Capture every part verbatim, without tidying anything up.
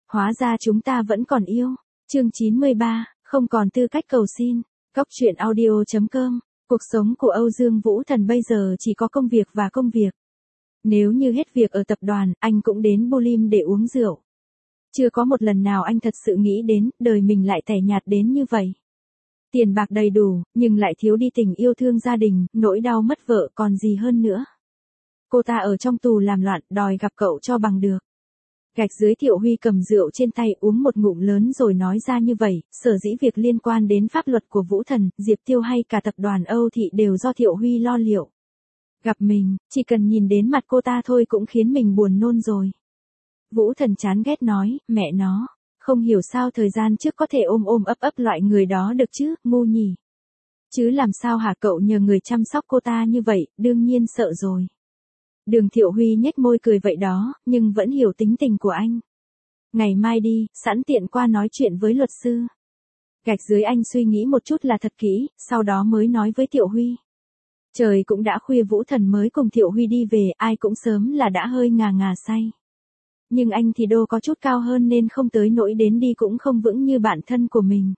Hóa ra chúng ta vẫn còn yêu. Chương chín mươi ba, không còn tư cách cầu xin. Cóc truyện audio chấm com. Cuộc sống của Âu Dương Vũ Thần bây giờ chỉ có công việc và công việc. Nếu như hết việc ở tập đoàn, anh cũng đến Bulim để uống rượu. Chưa có một lần nào anh thật sự nghĩ đến, đời mình lại tẻ nhạt đến như vậy. Tiền bạc đầy đủ, nhưng lại thiếu đi tình yêu thương gia đình, nỗi đau mất vợ còn gì hơn nữa. Cô ta ở trong tù làm loạn, đòi gặp cậu cho bằng được. Gạch dưới Thiệu Huy cầm rượu trên tay uống một ngụm lớn rồi nói ra như vậy, sở dĩ việc liên quan đến pháp luật của Vũ Thần, Diệp Tiêu hay cả tập đoàn Âu Thị đều do Thiệu Huy lo liệu. Gặp mình, chỉ cần nhìn đến mặt cô ta thôi cũng khiến mình buồn nôn rồi. Vũ Thần chán ghét nói, mẹ nó, không hiểu sao thời gian trước có thể ôm ôm ấp ấp loại người đó được chứ, ngu nhỉ. Chứ làm sao hả, cậu nhờ người chăm sóc cô ta như vậy, đương nhiên sợ rồi. Đường Thiệu Huy nhếch môi cười vậy đó, nhưng vẫn hiểu tính tình của anh. Ngày mai đi, sẵn tiện qua nói chuyện với luật sư. Gạch dưới anh suy nghĩ một chút là thật kỹ, sau đó mới nói với Thiệu Huy. Trời cũng đã khuya, Vũ Thần mới cùng Thiệu Huy đi về, ai cũng sớm là đã hơi ngà ngà say. Nhưng anh thì đô có chút cao hơn nên không tới nỗi đến đi cũng không vững như bạn thân của mình.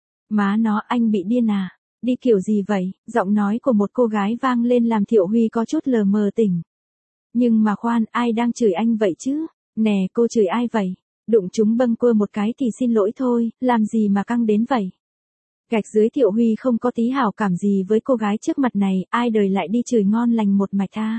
Má nó, anh bị điên à? Đi kiểu gì vậy? Giọng nói của một cô gái vang lên làm Thiệu Huy có chút lờ mờ tỉnh. Nhưng mà khoan, ai đang chửi anh vậy chứ? Nè, cô chửi ai vậy? Đụng chúng bâng quơ một cái thì xin lỗi thôi, làm gì mà căng đến vậy? Gạch dưới Thiệu Huy không có tí hảo cảm gì với cô gái trước mặt này, ai đời lại đi chửi ngon lành một mạch tha.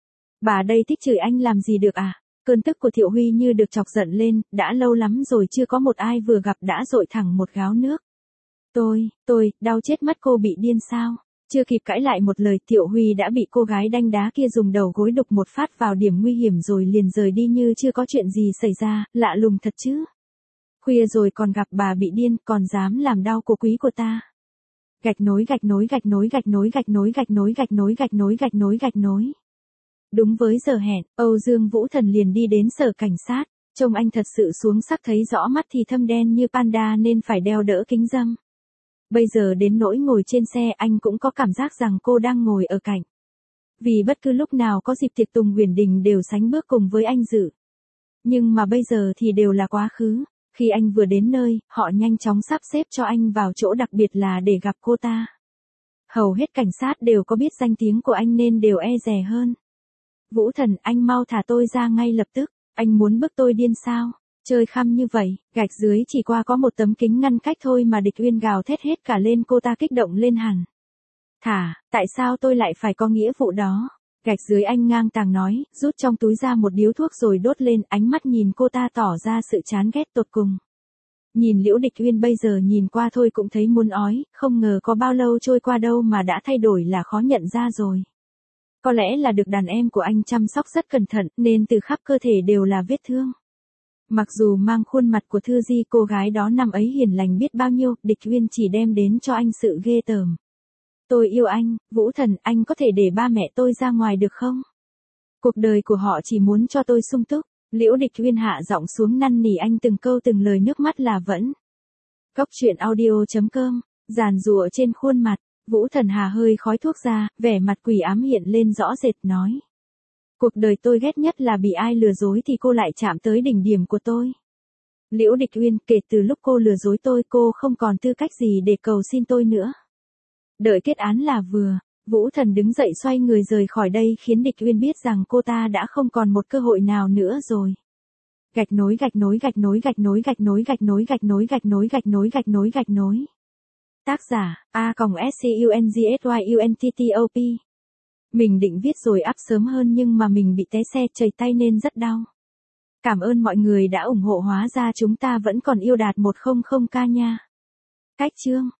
Bà đây thích chửi anh làm gì được à? Cơn tức của Thiệu Huy như được chọc giận lên, đã lâu lắm rồi chưa có một ai vừa gặp đã dội thẳng một gáo nước. Tôi, tôi, đau chết mất, cô bị điên sao? Chưa kịp cãi lại một lời, Thiệu Huy đã bị cô gái đanh đá kia dùng đầu gối đục một phát vào điểm nguy hiểm rồi liền rời đi như chưa có chuyện gì xảy ra, lạ lùng thật chứ. Khuya rồi còn gặp bà bị điên, còn dám làm đau cô quý của ta. Gạch nối gạch nối gạch nối gạch nối gạch nối gạch nối gạch nối gạch nối gạch nối gạch nối. Đúng với giờ hẹn, Âu Dương Vũ Thần liền đi đến sở cảnh sát, trông anh thật sự xuống sắc, thấy rõ mắt thì thâm đen như panda nên phải đeo đỡ kính râm. Bây giờ đến nỗi ngồi trên xe anh cũng có cảm giác rằng cô đang ngồi ở cạnh. Vì bất cứ lúc nào có dịp tiệc tùng Huyền Đình đều sánh bước cùng với anh dự. Nhưng mà bây giờ thì đều là quá khứ, khi anh vừa đến nơi, họ nhanh chóng sắp xếp cho anh vào chỗ đặc biệt là để gặp cô ta. Hầu hết cảnh sát đều có biết danh tiếng của anh nên đều e dè hơn. Vũ Thần, anh mau thả tôi ra ngay lập tức, anh muốn bức tôi điên sao? Chơi khăm như vậy, gạch dưới chỉ qua có một tấm kính ngăn cách thôi mà Địch Uyên gào thét hết cả lên, cô ta kích động lên hẳn. Thả, tại sao tôi lại phải có nghĩa vụ đó? Gạch dưới anh ngang tàng nói, rút trong túi ra một điếu thuốc rồi đốt lên, ánh mắt nhìn cô ta tỏ ra sự chán ghét tột cùng. Nhìn Liễu Địch Uyên bây giờ nhìn qua thôi cũng thấy muốn ói, không ngờ có bao lâu trôi qua đâu mà đã thay đổi là khó nhận ra rồi. Có lẽ là được đàn em của anh chăm sóc rất cẩn thận nên từ khắp cơ thể đều là vết thương. Mặc dù mang khuôn mặt của Thư Di, cô gái đó năm ấy hiền lành biết bao nhiêu, Địch Uyên chỉ đem đến cho anh sự ghê tởm. Tôi yêu anh, Vũ Thần, anh có thể để ba mẹ tôi ra ngoài được không? Cuộc đời của họ chỉ muốn cho tôi sung túc. Liễu Địch Uyên hạ giọng xuống năn nỉ anh từng câu từng lời, nước mắt là vẫn. Cóc truyện audio chấm com, giàn giụa trên khuôn mặt, Vũ Thần hà hơi khói thuốc ra, vẻ mặt quỷ ám hiện lên rõ rệt nói. Cuộc đời tôi ghét nhất là bị ai lừa dối thì cô lại chạm tới đỉnh điểm của tôi. Liễu Địch Uyên, kể từ lúc cô lừa dối tôi, cô không còn tư cách gì để cầu xin tôi nữa. Đợi kết án là vừa. Vũ Thần đứng dậy xoay người rời khỏi đây khiến Địch Uyên biết rằng cô ta đã không còn một cơ hội nào nữa rồi. Gạch nối gạch nối gạch nối gạch nối gạch nối gạch nối gạch nối gạch nối gạch nối gạch nối gạch nối. Tác giả A S C U N G S Y U N T T O P. Mình định viết rồi up sớm hơn nhưng mà mình bị té xe chảy tay nên rất đau. Cảm ơn mọi người đã ủng hộ, hóa ra chúng ta vẫn còn yêu đạt một trăm k nha. Cách chương